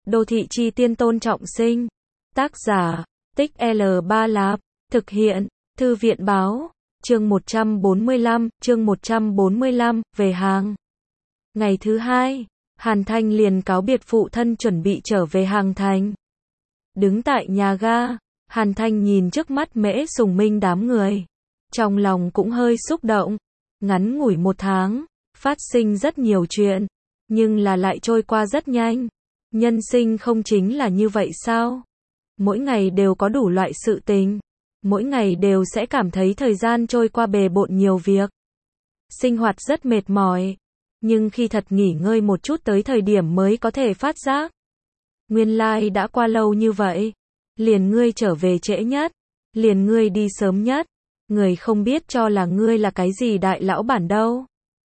Đô thị chi tiên Tôn Trọng Sinh. Tác giả, Tích L Ba Lạp. Thực hiện, Thư viện báo. Chương 145, về hàng. Ngày thứ hai, Hàn Thanh liền cáo biệt phụ thân chuẩn bị trở về Hàng Thành. Đứng tại nhà ga, Hàn Thanh nhìn trước mắt Mễ Sùng Minh đám người. Trong lòng cũng hơi xúc động. Ngắn ngủi 1 tháng, phát sinh rất nhiều chuyện, nhưng là lại trôi qua rất nhanh. Nhân sinh không chính là như vậy sao? Mỗi ngày đều có đủ loại sự tình. Mỗi ngày đều sẽ cảm thấy thời gian trôi qua bề bộn nhiều việc. Sinh hoạt rất mệt mỏi. Nhưng khi thật nghỉ ngơi một chút tới thời điểm mới có thể phát giác. Nguyên lai đã qua lâu như vậy. Liền ngươi trở về trễ nhất. Liền ngươi đi sớm nhất. Người không biết cho là ngươi là cái gì đại lão bản đâu.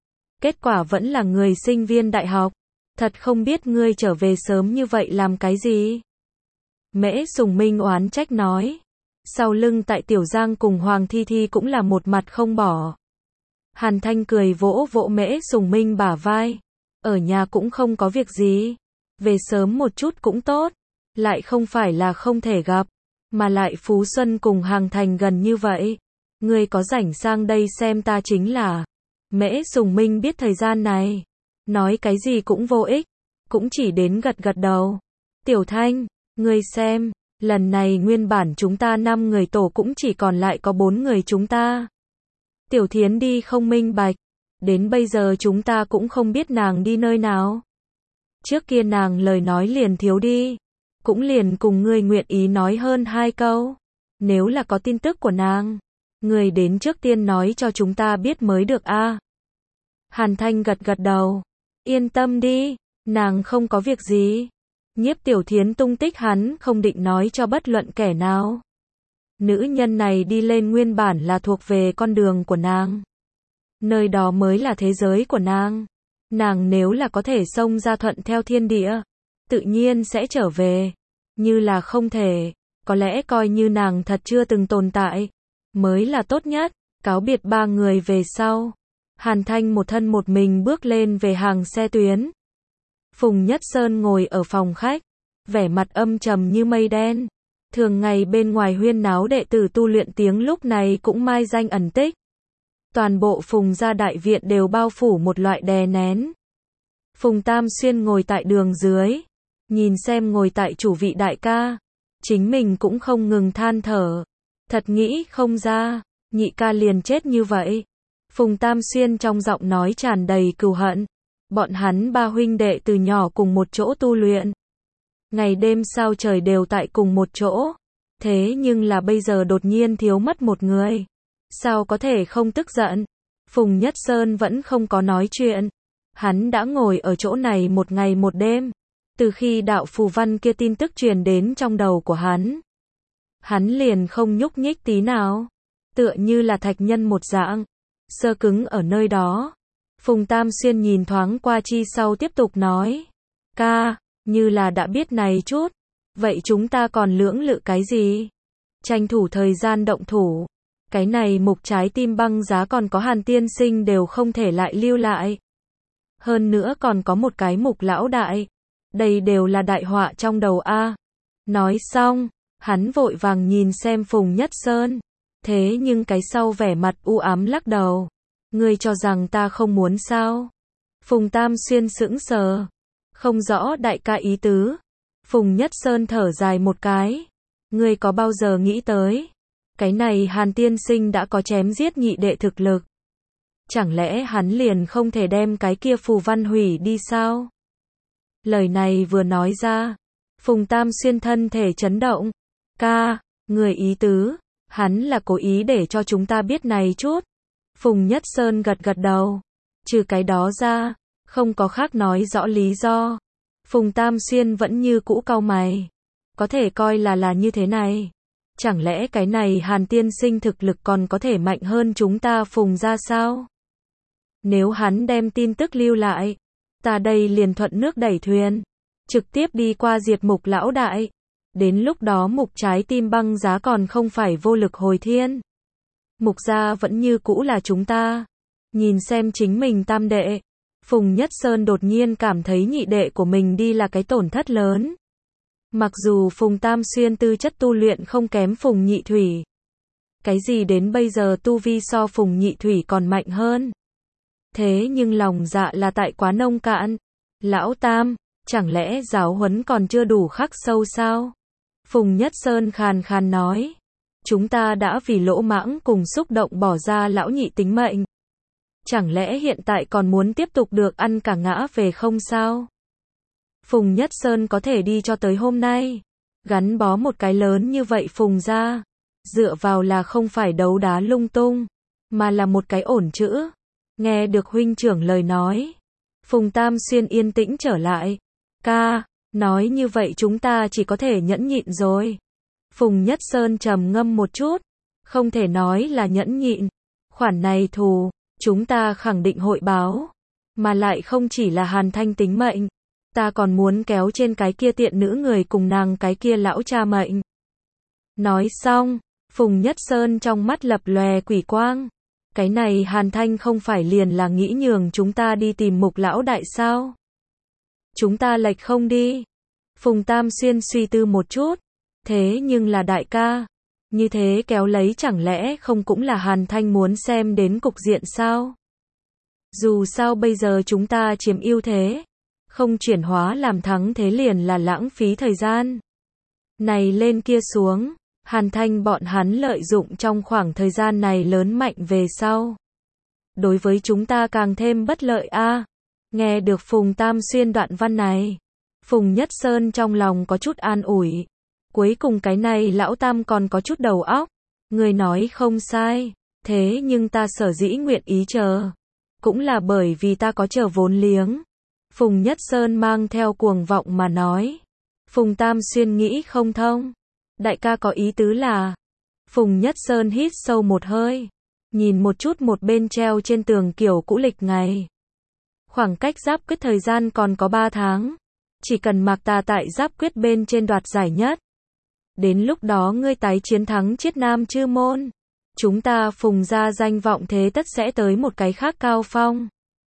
Kết quả vẫn là người sinh viên đại học. Thật không biết ngươi trở về sớm như vậy làm cái gì. Mễ Sùng Minh oán trách nói. Sau lưng tại Tiểu Giang cùng Hoàng Thi Thi cũng là một mặt không bỏ. Hàn Thanh cười vỗ vỗ Mễ Sùng Minh bả vai. Ở nhà cũng không có việc gì. Về sớm một chút cũng tốt. Lại không phải là không thể gặp. Mà lại Phú Xuân cùng Hàng Thành gần như vậy. Ngươi có rảnh sang đây xem ta chính là. Mễ Sùng Minh biết thời gian này. Nói cái gì cũng vô ích. Cũng chỉ đến gật gật đầu. Tiểu Thanh, ngươi xem. Lần này nguyên bản chúng ta 5 người tổ cũng chỉ còn lại có 4 người chúng ta. Tiểu Thiến đi không minh bạch. Đến bây giờ chúng ta cũng không biết nàng đi nơi nào. Trước kia nàng lời nói liền thiếu đi. Cũng liền cùng ngươi nguyện ý nói hơn 2 câu. Nếu là có tin tức của nàng, ngươi đến trước tiên nói cho chúng ta biết mới được a. Hàn Thanh gật gật đầu. Yên tâm đi, nàng không có việc gì. Nhiếp Tiểu Thiến tung tích hắn không định nói cho bất luận kẻ nào. Nữ nhân này đi lên nguyên bản là thuộc về con đường của nàng. Nơi đó mới là thế giới của nàng. Nàng nếu là có thể xông ra thuận theo thiên địa, tự nhiên sẽ trở về. Như là không thể, có lẽ coi như nàng thật chưa từng tồn tại, mới là tốt nhất. Cáo biệt 3 người về sau. Hàn Thanh một thân một mình bước lên về hàng xe tuyến. Phùng Nhất Sơn ngồi ở phòng khách, vẻ mặt âm trầm như mây đen. Thường ngày bên ngoài huyên náo đệ tử tu luyện tiếng lúc này cũng mai danh ẩn tích. Toàn bộ Phùng gia đại viện đều bao phủ một loại đè nén. Phùng Tam Xuyên ngồi tại đường dưới, nhìn xem ngồi tại chủ vị đại ca, chính mình cũng không ngừng than thở. Thật nghĩ không ra, nhị ca liền chết như vậy. Phùng Tam Xuyên trong giọng nói tràn đầy cừu hận. Bọn hắn 3 huynh đệ từ nhỏ cùng một chỗ tu luyện. Ngày đêm sao trời đều tại cùng một chỗ. Thế nhưng là bây giờ đột nhiên thiếu mất một người. Sao có thể không tức giận? Phùng Nhất Sơn vẫn không có nói chuyện. Hắn đã ngồi ở chỗ này một ngày một đêm. Từ khi đạo phù văn kia tin tức truyền đến trong đầu của hắn. Hắn liền không nhúc nhích tí nào. Tựa như là thạch nhân một dạng. Sơ cứng ở nơi đó. Phùng Tam Xuyên nhìn thoáng qua chi sau tiếp tục nói. Ca, như là đã biết này chút. Vậy chúng ta còn lưỡng lự cái gì? Tranh thủ thời gian động thủ. Cái này mục trái tim băng giá còn có Hàn tiên sinh đều không thể lại lưu lại. Hơn nữa còn có một cái mục lão đại. Đây đều là đại họa trong đầu a. Nói xong, hắn vội vàng nhìn xem Phùng Nhất Sơn. Thế nhưng cái sau vẻ mặt u ám lắc đầu. Ngươi cho rằng ta không muốn sao? Phùng Tam Xuyên sững sờ. Không rõ đại ca ý tứ. Phùng Nhất Sơn thở dài một cái. Ngươi có bao giờ nghĩ tới? Cái này Hàn tiên sinh đã có chém giết nhị đệ thực lực. Chẳng lẽ hắn liền không thể đem cái kia phù văn hủy đi sao? Lời này vừa nói ra. Phùng Tam Xuyên thân thể chấn động. Ca, người ý tứ. Hắn là cố ý để cho chúng ta biết này chút. Phùng Nhất Sơn gật gật đầu. Trừ cái đó ra, không có khác nói rõ lý do. Phùng Tam Xuyên vẫn như cũ cau mày. Có thể coi là như thế này. Chẳng lẽ cái này Hàn tiên sinh thực lực còn có thể mạnh hơn chúng ta Phùng ra sao? Nếu hắn đem tin tức lưu lại, ta đây liền thuận nước đẩy thuyền. Trực tiếp đi qua diệt mục lão đại. Đến lúc đó mục trái tim băng giá còn không phải vô lực hồi thiên. Mục gia vẫn như cũ là chúng ta. Nhìn xem chính mình tam đệ. Phùng Nhất Sơn đột nhiên cảm thấy nhị đệ của mình đi là cái tổn thất lớn. Mặc dù Phùng Tam Xuyên tư chất tu luyện không kém Phùng Nhị Thủy. Cái gì đến bây giờ tu vi so Phùng Nhị Thủy còn mạnh hơn. Thế nhưng lòng dạ là tại quá nông cạn. Lão Tam, chẳng lẽ giáo huấn còn chưa đủ khắc sâu sao? Phùng Nhất Sơn khàn khàn nói. Chúng ta đã vì lỗ mãng cùng xúc động bỏ ra lão nhị tính mệnh. Chẳng lẽ hiện tại còn muốn tiếp tục được ăn cả ngã về không sao? Phùng Nhất Sơn có thể đi cho tới hôm nay. Gắn bó một cái lớn như vậy Phùng gia. Dựa vào là không phải đấu đá lung tung. Mà là một cái ổn chữ. Nghe được huynh trưởng lời nói. Phùng Tam Xuyên yên tĩnh trở lại. Ca, nói như vậy chúng ta chỉ có thể nhẫn nhịn rồi. Phùng Nhất Sơn trầm ngâm một chút. Không thể nói là nhẫn nhịn. Khoản này thù, chúng ta khẳng định hội báo. Mà lại không chỉ là Hàn Thanh tính mệnh. Ta còn muốn kéo trên cái kia tiện nữ người cùng nàng cái kia lão cha mệnh. Nói xong, Phùng Nhất Sơn trong mắt lập lòe quỷ quang. Cái này Hàn Thanh không phải liền là nghĩ nhường chúng ta đi tìm Mục lão đại sao? Chúng ta lệch không đi. Phùng Tam Xuyên suy tư một chút. Thế nhưng là đại ca. Như thế kéo lấy chẳng lẽ không cũng là Hàn Thanh muốn xem đến cục diện sao? Dù sao bây giờ chúng ta chiếm ưu thế. Không chuyển hóa làm thắng thế liền là lãng phí thời gian. Này lên kia xuống. Hàn Thanh bọn hắn lợi dụng trong khoảng thời gian này lớn mạnh về sau. Đối với chúng ta càng thêm bất lợi a. Nghe được Phùng Tam Xuyên đoạn văn này. Phùng Nhất Sơn trong lòng có chút an ủi. Cuối cùng cái này lão Tam còn có chút đầu óc. Người nói không sai. Thế nhưng ta sở dĩ nguyện ý chờ. Cũng là bởi vì ta có chờ vốn liếng. Phùng Nhất Sơn mang theo cuồng vọng mà nói. Phùng Tam Xuyên nghĩ không thông. Đại ca có ý tứ là. Phùng Nhất Sơn hít sâu một hơi. Nhìn một chút một bên treo trên tường kiểu cũ lịch ngày. Khoảng cách giáp quyết thời gian còn có 3 tháng. Chỉ cần Mạc ta tại giáp quyết bên trên đoạt giải nhất. Đến lúc đó ngươi tái chiến thắng Chiết Nam Chư Môn. Chúng ta Phùng gia danh vọng thế tất sẽ tới một cái khác cao phong.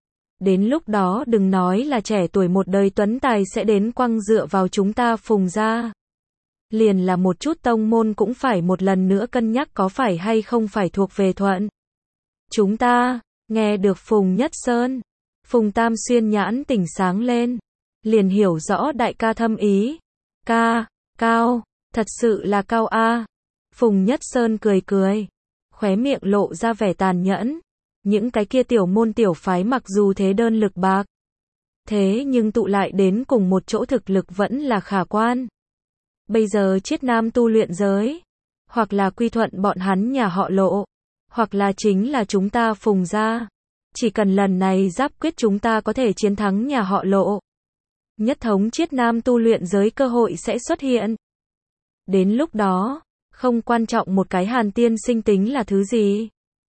Đến lúc đó đừng nói là trẻ tuổi một đời tuấn tài sẽ đến quăng dựa vào chúng ta Phùng gia. Liền là một chút tông môn cũng phải một lần nữa cân nhắc có phải hay không phải thuộc về thuận. Chúng ta, nghe được Phùng Nhất Sơn. Phùng Tam Xuyên nhãn tỉnh sáng lên. Liền hiểu rõ đại ca thâm ý. Ca, cao, thật sự là cao a. Phùng Nhất Sơn cười cười. Khóe miệng lộ ra vẻ tàn nhẫn. Những cái kia tiểu môn tiểu phái mặc dù thế đơn lực bạc. Thế nhưng tụ lại đến cùng một chỗ thực lực vẫn là khả quan. Bây giờ Chiết Nam tu luyện giới. Hoặc là quy thuận bọn hắn nhà họ Lộ. Hoặc là chính là chúng ta Phùng gia. Chỉ cần lần này giáp quyết chúng ta có thể chiến thắng nhà họ Lộ. Nhất thống Chiết Nam tu luyện giới cơ hội sẽ xuất hiện. Đến lúc đó, không quan trọng một cái Hàn tiên sinh tính là thứ gì.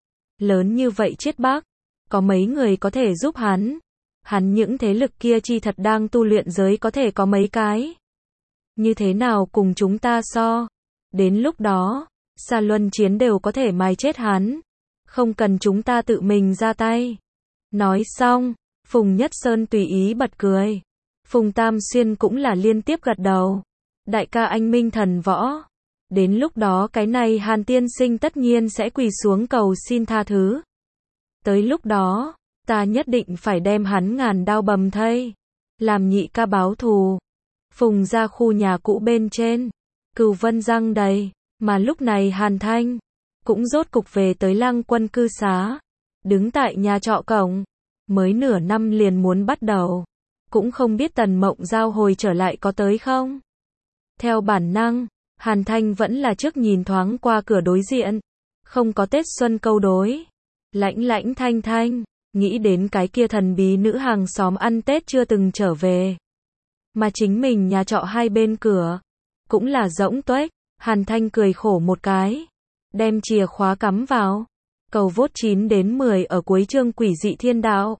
Lớn như vậy Chiết Bắc, có mấy người có thể giúp hắn. Hắn những thế lực kia chi thật đang tu luyện giới có thể có mấy cái. Như thế nào cùng chúng ta so. Đến lúc đó, xa luân chiến đều có thể mài chết hắn. Không cần chúng ta tự mình ra tay. Nói xong, Phùng Nhất Sơn tùy ý bật cười. Phùng Tam Xuyên cũng là liên tiếp gật đầu. Đại ca anh minh thần võ. Đến lúc đó cái này Hàn tiên sinh tất nhiên sẽ quỳ xuống cầu xin tha thứ. Tới lúc đó, ta nhất định phải đem hắn ngàn đao bầm thây. Làm nhị ca báo thù. Phùng ra khu nhà cũ bên trên. Cửu vân răng đầy. Mà lúc này Hàn Thanh cũng rốt cục về tới Lăng Quân cư xá. Đứng tại nhà trọ cổng. Mới nửa năm liền muốn bắt đầu. Cũng không biết Tần Mộng Giao hồi trở lại có tới không. Theo bản năng, Hàn Thanh vẫn là trước nhìn thoáng qua cửa đối diện. Không có Tết Xuân câu đối. Lãnh lãnh thanh thanh. Nghĩ đến cái kia thần bí nữ hàng xóm ăn Tết chưa từng trở về. Mà chính mình nhà trọ hai bên cửa. Cũng là rỗng tuếch. Hàn Thanh cười khổ một cái. Đem chìa khóa cắm vào. Cầu vốt 9 đến 10 ở cuối chương Quỷ dị thiên đạo.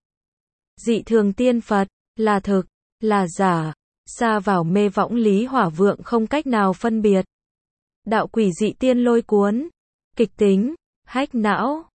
Dị thường tiên Phật. Là thực. Là giả. Xa vào mê võng lý hỏa vượng không cách nào phân biệt. Đạo quỷ dị tiên lôi cuốn. Kịch tính. Hách não.